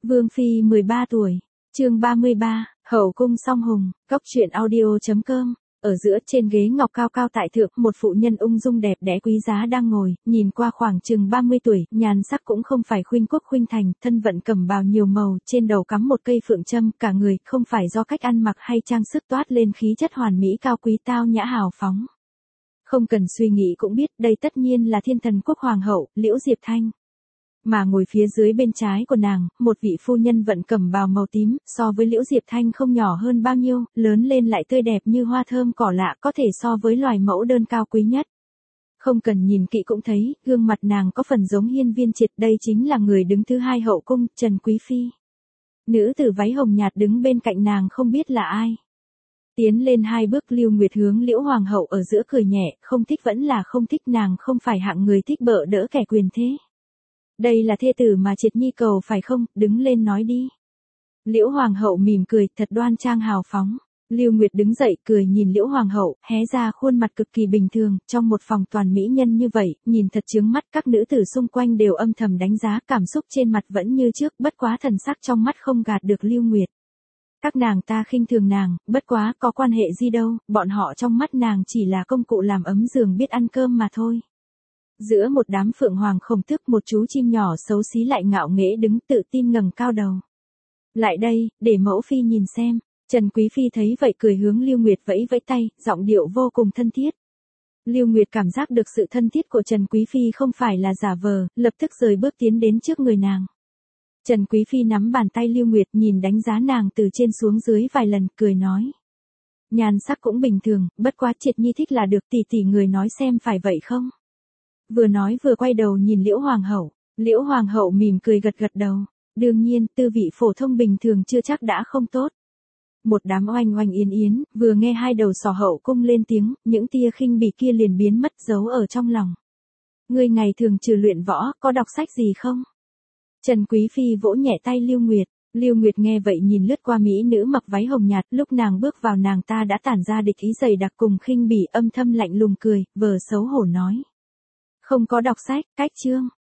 Vương Phi 13 tuổi, chương 33, Hậu cung song hùng, Cóc truyện audio.com. Ở giữa trên ghế ngọc cao cao tại thượng, một phụ nhân ung dung đẹp đẽ quý giá đang ngồi, nhìn qua khoảng chừng 30 tuổi, nhan sắc cũng không phải khuynh quốc khuynh thành, thân vận cẩm bào nhiều màu, trên đầu cắm một cây phượng châm, cả người không phải do cách ăn mặc hay trang sức toát lên khí chất hoàn mỹ cao quý tao nhã hào phóng. Không cần suy nghĩ cũng biết, đây tất nhiên là thiên thần quốc hoàng hậu, Liễu Diệp Thanh. Mà ngồi phía dưới bên trái của nàng, một vị phu nhân vận cẩm bào màu tím, so với Liễu Diệp Thanh không nhỏ hơn bao nhiêu, lớn lên lại tươi đẹp như hoa thơm cỏ lạ, có thể so với loài mẫu đơn cao quý nhất. Không cần nhìn kỹ cũng thấy, gương mặt nàng có phần giống Hiên Viên Triệt, đây chính là người đứng thứ hai hậu cung, Trần Quý Phi. Nữ tử váy hồng nhạt đứng bên cạnh nàng không biết là ai. Tiến lên hai bước, Lưu Nguyệt hướng Liễu Hoàng hậu ở giữa cười nhẹ, không thích vẫn là không thích, nàng không phải hạng người thích bợ đỡ kẻ quyền thế. Đây là thê tử mà Triệt Nhi cầu phải không, đứng lên nói đi. Liễu Hoàng hậu mỉm cười, thật đoan trang hào phóng. Lưu Nguyệt đứng dậy cười nhìn Liễu Hoàng hậu, hé ra khuôn mặt cực kỳ bình thường, trong một phòng toàn mỹ nhân như vậy, nhìn thật chướng mắt, các nữ tử xung quanh đều âm thầm đánh giá, cảm xúc trên mặt vẫn như trước, bất quá thần sắc trong mắt không gạt được Lưu Nguyệt. Các nàng ta khinh thường nàng, bất quá có quan hệ gì đâu, bọn họ trong mắt nàng chỉ là công cụ làm ấm giường biết ăn cơm mà thôi. Giữa một đám phượng hoàng khổng tước, một chú chim nhỏ xấu xí lại ngạo nghễ đứng tự tin ngẩng cao đầu. Lại đây, để mẫu phi nhìn xem. Trần Quý Phi thấy vậy cười hướng Lưu Nguyệt vẫy vẫy tay, giọng điệu vô cùng thân thiết. Lưu Nguyệt cảm giác được sự thân thiết của Trần Quý Phi không phải là giả vờ, lập tức rời bước tiến đến trước người nàng. Trần Quý Phi nắm bàn tay Lưu Nguyệt, nhìn đánh giá nàng từ trên xuống dưới vài lần, cười nói. Nhan sắc cũng bình thường, bất quá Triệt Nhi thích là được, tỷ tỷ người nói xem phải vậy không? Vừa nói vừa quay đầu nhìn Liễu Hoàng hậu. Liễu Hoàng hậu mỉm cười gật gật đầu. Đương nhiên, tư vị phổ thông bình thường chưa chắc đã không tốt. Một đám oanh oanh yến yến, vừa nghe hai đầu sỏ hậu cung lên tiếng, những tia khinh bỉ kia liền biến mất giấu ở trong lòng. Ngươi ngày thường trừ luyện võ, có đọc sách gì không? Trần Quý Phi vỗ nhẹ tay Lưu Nguyệt. Lưu Nguyệt nghe vậy nhìn lướt qua mỹ nữ mặc váy hồng nhạt, lúc nàng bước vào nàng ta đã tản ra địch ý dày đặc cùng khinh bỉ, âm thầm lạnh lùng cười, vờ xấu hổ nói. Không có đọc sách, cách chương.